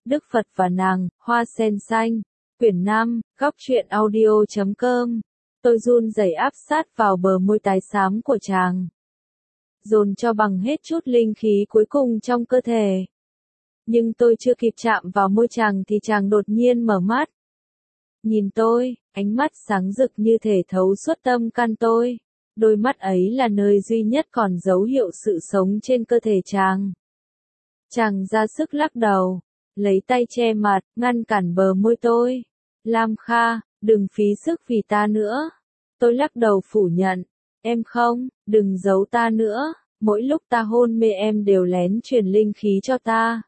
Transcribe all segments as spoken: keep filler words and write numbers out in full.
Đức Phật và nàng, Hoa sen xanh. Quyển năm, góc truyện audio chấm com. Tôi run rẩy áp sát vào bờ môi tái xám của chàng. Dồn cho bằng hết chút linh khí cuối cùng trong cơ thể. Nhưng tôi chưa kịp chạm vào môi chàng thì chàng đột nhiên mở mắt. Nhìn tôi, ánh mắt sáng rực như thể thấu suốt tâm can tôi. Đôi mắt ấy là nơi duy nhất còn dấu hiệu sự sống trên cơ thể chàng. Chàng ra sức lắc đầu, lấy tay che mặt, ngăn cản bờ môi tôi. Lam Kha, đừng phí sức vì ta nữa. Tôi lắc đầu phủ nhận. Em không, đừng giấu ta nữa. Mỗi lúc ta hôn mê em đều lén truyền linh khí cho ta.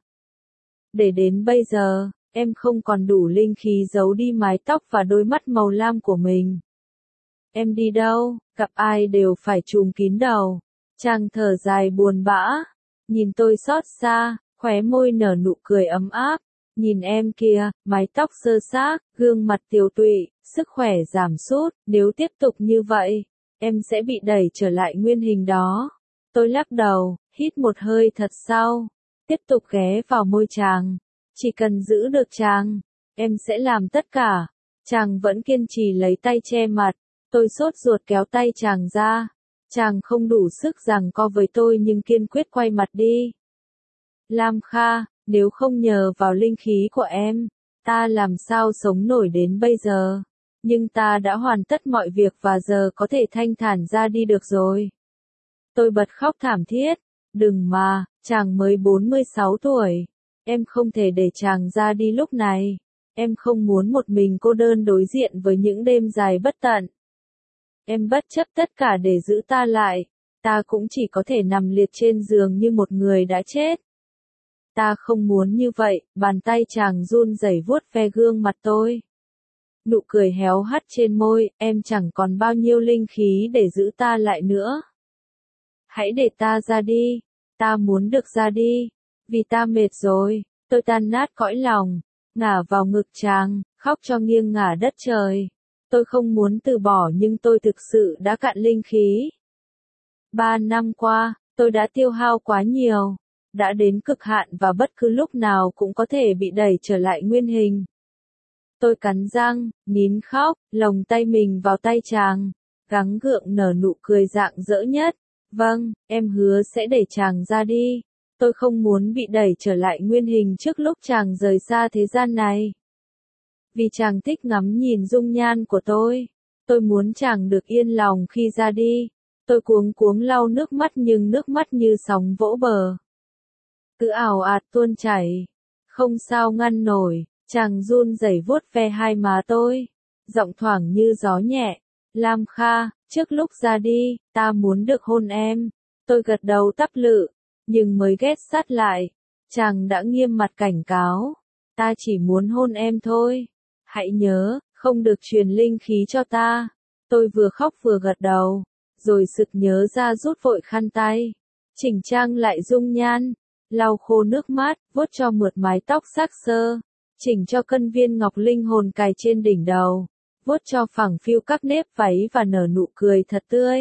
Để đến bây giờ, em không còn đủ linh khí giấu đi mái tóc và đôi mắt màu lam của mình. Em đi đâu, gặp ai đều phải trùm kín đầu. Chàng thở dài buồn bã, nhìn tôi xót xa, khóe môi nở nụ cười ấm áp. Nhìn em kìa, mái tóc xơ xác, gương mặt tiều tụy, sức khỏe giảm sút, nếu tiếp tục như vậy, em sẽ bị đẩy trở lại nguyên hình đó. Tôi lắc đầu, hít một hơi thật sâu, tiếp tục ghé vào môi chàng. Chỉ cần giữ được chàng, em sẽ làm tất cả. Chàng vẫn kiên trì lấy tay che mặt. Tôi sốt ruột kéo tay chàng ra. Chàng không đủ sức giằng co với tôi nhưng kiên quyết quay mặt đi. Lam Kha, nếu không nhờ vào linh khí của em, ta làm sao sống nổi đến bây giờ. Nhưng ta đã hoàn tất mọi việc và giờ có thể thanh thản ra đi được rồi. Tôi bật khóc thảm thiết. Đừng mà, chàng mới bốn mươi sáu tuổi. Em không thể để chàng ra đi lúc này. Em không muốn một mình cô đơn đối diện với những đêm dài bất tận. Em bất chấp tất cả để giữ ta lại. Ta cũng chỉ có thể nằm liệt trên giường như một người đã chết. Ta không muốn như vậy, bàn tay chàng run rẩy vuốt ve gương mặt tôi. Nụ cười héo hắt trên môi, em chẳng còn bao nhiêu linh khí để giữ ta lại nữa. Hãy để ta ra đi, ta muốn được ra đi, vì ta mệt rồi, tôi tan nát cõi lòng, ngả vào ngực chàng, khóc cho nghiêng ngả đất trời. Tôi không muốn từ bỏ nhưng tôi thực sự đã cạn linh khí. Ba năm qua, tôi đã tiêu hao quá nhiều, đã đến cực hạn và bất cứ lúc nào cũng có thể bị đẩy trở lại nguyên hình. Tôi cắn răng, nín khóc, lồng tay mình vào tay chàng, gắng gượng nở nụ cười rạng rỡ nhất. Vâng, em hứa sẽ để chàng ra đi. Tôi không muốn bị đẩy trở lại nguyên hình trước lúc chàng rời xa thế gian này. Vì chàng thích ngắm nhìn dung nhan của tôi. Tôi muốn chàng được yên lòng khi ra đi. Tôi cuống cuống lau nước mắt nhưng nước mắt như sóng vỗ bờ. Cứ ào ạt tuôn chảy. Không sao ngăn nổi. Chàng run rẩy vuốt ve hai má tôi. Giọng thoảng như gió nhẹ. Lam Kha, trước lúc ra đi, ta muốn được hôn em. Tôi gật đầu tắp lự. Nhưng mới ghét sát lại. Chàng đã nghiêm mặt cảnh cáo. Ta chỉ muốn hôn em thôi. Hãy nhớ, không được truyền linh khí cho ta. Tôi vừa khóc vừa gật đầu. Rồi sực nhớ ra rút vội khăn tay. Chỉnh trang lại dung nhan. Lau khô nước mắt, vuốt cho mượt mái tóc xác xơ. Chỉnh cho cân viên ngọc linh hồn cài trên đỉnh đầu. Vuốt cho phẳng phiu các nếp váy và nở nụ cười thật tươi.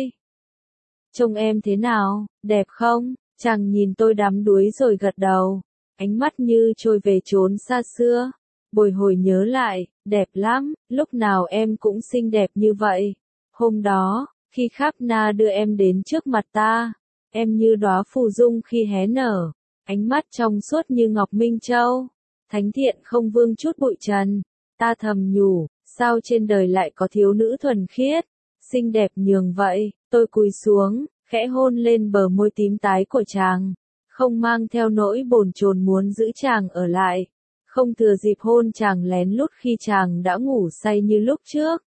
Trông em thế nào, đẹp không? Chàng nhìn tôi đắm đuối rồi gật đầu. Ánh mắt như trôi về chốn xa xưa. Bồi hồi nhớ lại, đẹp lắm, lúc nào em cũng xinh đẹp như vậy. Hôm đó, khi Kháp Na đưa em đến trước mặt ta, em như đóa phù dung khi hé nở. Ánh mắt trong suốt như ngọc minh châu. Thánh thiện không vương chút bụi trần. Ta thầm nhủ, sao trên đời lại có thiếu nữ thuần khiết, xinh đẹp nhường vậy. Tôi cúi xuống, khẽ hôn lên bờ môi tím tái của chàng, không mang theo nỗi bồn chồn muốn giữ chàng ở lại, không thừa dịp hôn chàng lén lút khi chàng đã ngủ say như lúc trước.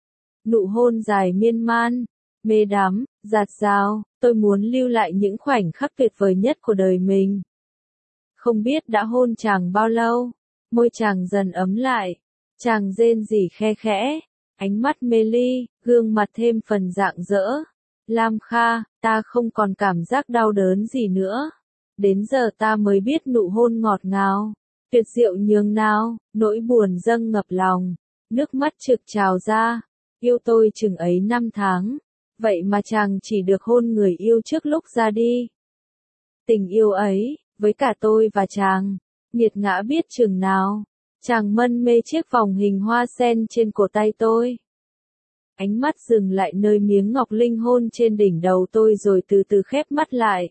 Nụ hôn dài miên man, mê đắm, dạt dào, tôi muốn lưu lại những khoảnh khắc tuyệt vời nhất của đời mình. Không biết đã hôn chàng bao lâu, môi chàng dần ấm lại, chàng rên rỉ khe khẽ, ánh mắt mê ly, gương mặt thêm phần rạng rỡ. Lam Kha, ta không còn cảm giác đau đớn gì nữa. Đến giờ ta mới biết nụ hôn ngọt ngào, tuyệt diệu nhường nào, nỗi buồn dâng ngập lòng, nước mắt trực trào ra. Yêu tôi chừng ấy năm tháng, vậy mà chàng chỉ được hôn người yêu trước lúc ra đi. Tình yêu ấy, với cả tôi và chàng, nghiệt ngã biết chừng nào. Chàng mân mê chiếc vòng hình hoa sen trên cổ tay tôi. Ánh mắt dừng lại nơi miếng ngọc linh hôn trên đỉnh đầu tôi rồi từ từ khép mắt lại.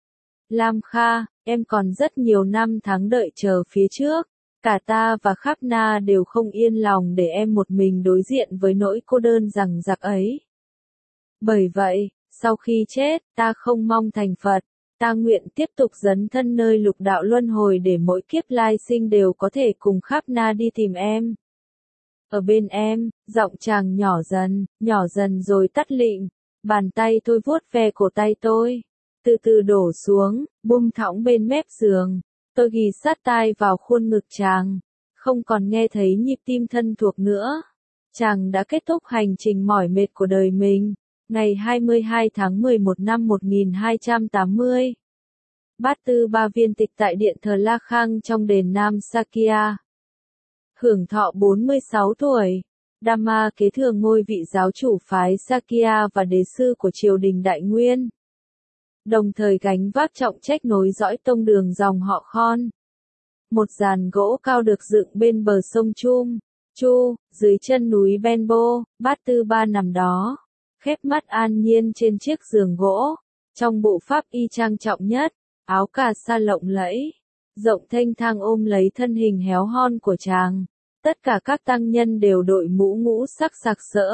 Lam Kha, em còn rất nhiều năm tháng đợi chờ phía trước. Cả ta và Kháp Na đều không yên lòng để em một mình đối diện với nỗi cô đơn rằng giặc ấy. Bởi vậy, sau khi chết, ta không mong thành Phật. Ta nguyện tiếp tục dấn thân nơi lục đạo luân hồi để mỗi kiếp lai sinh đều có thể cùng Kháp Na đi tìm em. Ở bên em, giọng chàng nhỏ dần, nhỏ dần rồi tắt lịm. Bàn tay tôi vuốt ve cổ tay tôi. Từ từ đổ xuống, buông thõng bên mép giường. Tôi ghì sát tai vào khuôn ngực chàng. Không còn nghe thấy nhịp tim thân thuộc nữa. Chàng đã kết thúc hành trình mỏi mệt của đời mình. Ngày hai mươi hai tháng mười một năm một nghìn hai trăm tám mươi. Bát Tư Ba viên tịch tại điện thờ La Khang trong đền Nam Sakya. Hưởng thọ bốn mươi sáu tuổi. Dhamma kế thừa ngôi vị giáo chủ phái Sakya và đế sư của triều đình Đại Nguyên. Đồng thời gánh vác trọng trách nối dõi tông đường dòng họ Khon. Một giàn gỗ cao được dựng bên bờ sông Chum, Chu, dưới chân núi Benbo, Bát Tư Ba nằm đó, khép mắt an nhiên trên chiếc giường gỗ, trong bộ pháp y trang trọng nhất, áo cà sa lộng lẫy, rộng thênh thang ôm lấy thân hình héo hon của chàng. Tất cả các tăng nhân đều đội mũ ngũ sắc sặc sỡ,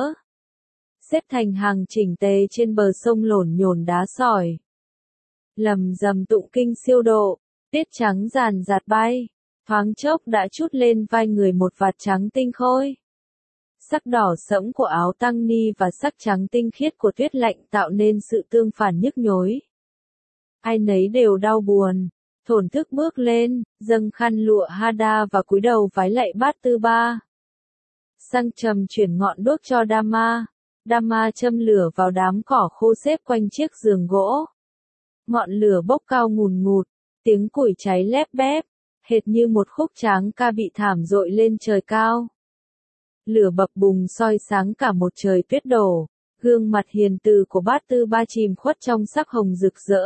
xếp thành hàng chỉnh tề trên bờ sông lổn nhổn đá sỏi. Lầm rầm tụng kinh siêu độ, tiết trắng ràn rạt bay, thoáng chốc đã trút lên vai người một vạt trắng tinh khôi. Sắc đỏ sẫm của áo tăng ni và sắc trắng tinh khiết của tuyết lạnh tạo nên sự tương phản nhức nhối. Ai nấy đều đau buồn, thổn thức bước lên, dâng khăn lụa hada và cúi đầu vái lạy Bát Tư Ba. Sang trầm chuyển ngọn đuốc cho Dhamma. Dhamma châm lửa vào đám cỏ khô xếp quanh chiếc giường gỗ. Ngọn lửa bốc cao ngùn ngụt, tiếng củi cháy lép bép, hệt như một khúc tráng ca bị thảm dội lên trời cao. Lửa bập bùng soi sáng cả một trời tuyết đổ, gương mặt hiền từ của Bát Tư Ba chìm khuất trong sắc hồng rực rỡ.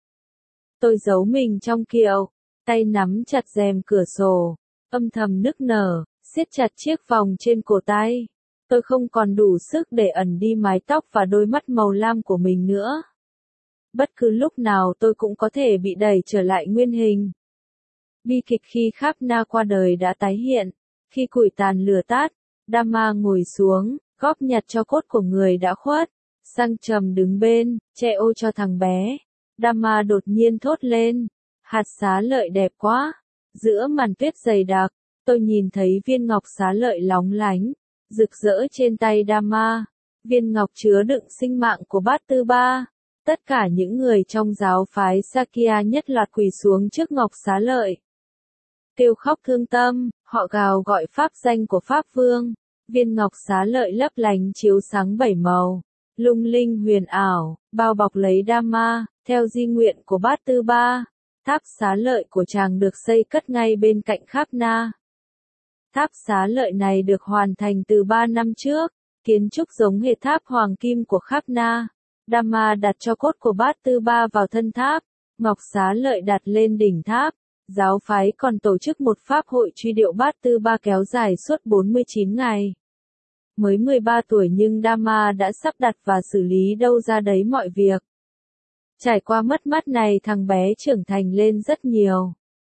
Tôi giấu mình trong kiệu, tay nắm chặt rèm cửa sổ, âm thầm nức nở, siết chặt chiếc vòng trên cổ tay. Tôi không còn đủ sức để ẩn đi mái tóc và đôi mắt màu lam của mình nữa. Bất cứ lúc nào tôi cũng có thể bị đẩy trở lại nguyên hình. Bi kịch khi Kháp Na qua đời đã tái hiện. Khi củi tàn lửa tắt, Dhamma ngồi xuống, góp nhặt cho cốt của người đã khuất. Sang trầm đứng bên, che ô cho thằng bé. Dhamma đột nhiên thốt lên. Hạt xá lợi đẹp quá. Giữa màn tuyết dày đặc, tôi nhìn thấy viên ngọc xá lợi lóng lánh, rực rỡ trên tay Dhamma. Viên ngọc chứa đựng sinh mạng của Bát Tư Ba. Tất cả những người trong giáo phái Sakya nhất loạt quỳ xuống trước ngọc xá lợi. Kêu khóc thương tâm, họ gào gọi pháp danh của Pháp Vương. Viên ngọc xá lợi lấp lánh chiếu sáng bảy màu, lung linh huyền ảo, bao bọc lấy Dhamma, theo di nguyện của Bát Tư Ba. Tháp xá lợi của chàng được xây cất ngay bên cạnh Kháp Na. Tháp xá lợi này được hoàn thành từ ba năm trước, kiến trúc giống hệt tháp hoàng kim của Kháp Na. Dhamma đặt cho cốt của Bát Tư Ba vào thân tháp, ngọc xá lợi đặt lên đỉnh tháp. Giáo phái còn tổ chức một pháp hội truy điệu Bát Tư Ba kéo dài suốt bốn mươi chín ngày. Mới mười ba tuổi nhưng Dhamma đã sắp đặt và xử lý đâu ra đấy mọi việc. Trải qua mất mát này thằng bé trưởng thành lên rất nhiều.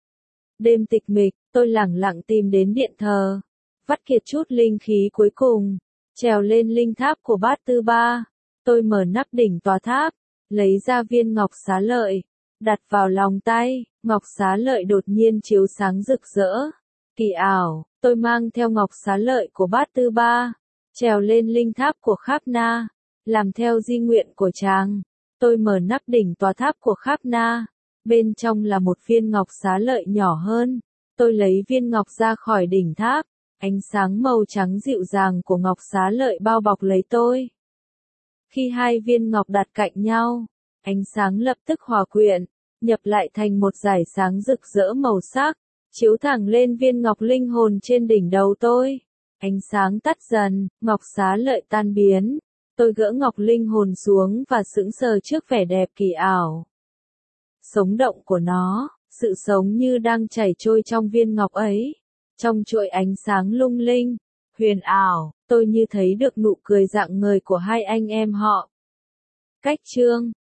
Đêm tịch mịch, tôi lẳng lặng tìm đến điện thờ, vắt kiệt chút linh khí cuối cùng, trèo lên linh tháp của Bát Tư Ba. Tôi mở nắp đỉnh tòa tháp, lấy ra viên ngọc xá lợi, đặt vào lòng tay, ngọc xá lợi đột nhiên chiếu sáng rực rỡ. Kỳ ảo, tôi mang theo ngọc xá lợi của Bát Tư Ba, trèo lên linh tháp của Kháp Na, làm theo di nguyện của chàng. Tôi mở nắp đỉnh tòa tháp của Kháp Na, bên trong là một viên ngọc xá lợi nhỏ hơn. Tôi lấy viên ngọc ra khỏi đỉnh tháp, ánh sáng màu trắng dịu dàng của ngọc xá lợi bao bọc lấy tôi. Khi hai viên ngọc đặt cạnh nhau, ánh sáng lập tức hòa quyện, nhập lại thành một dải sáng rực rỡ màu sắc, chiếu thẳng lên viên ngọc linh hồn trên đỉnh đầu tôi. Ánh sáng tắt dần, ngọc xá lợi tan biến. Tôi gỡ ngọc linh hồn xuống và sững sờ trước vẻ đẹp kỳ ảo, sống động của nó. sự sống như đang chảy trôi trong viên ngọc ấy, trong chuỗi ánh sáng lung linh, huyền ảo, tôi như thấy được nụ cười rạng ngời của hai anh em họ. Cách chương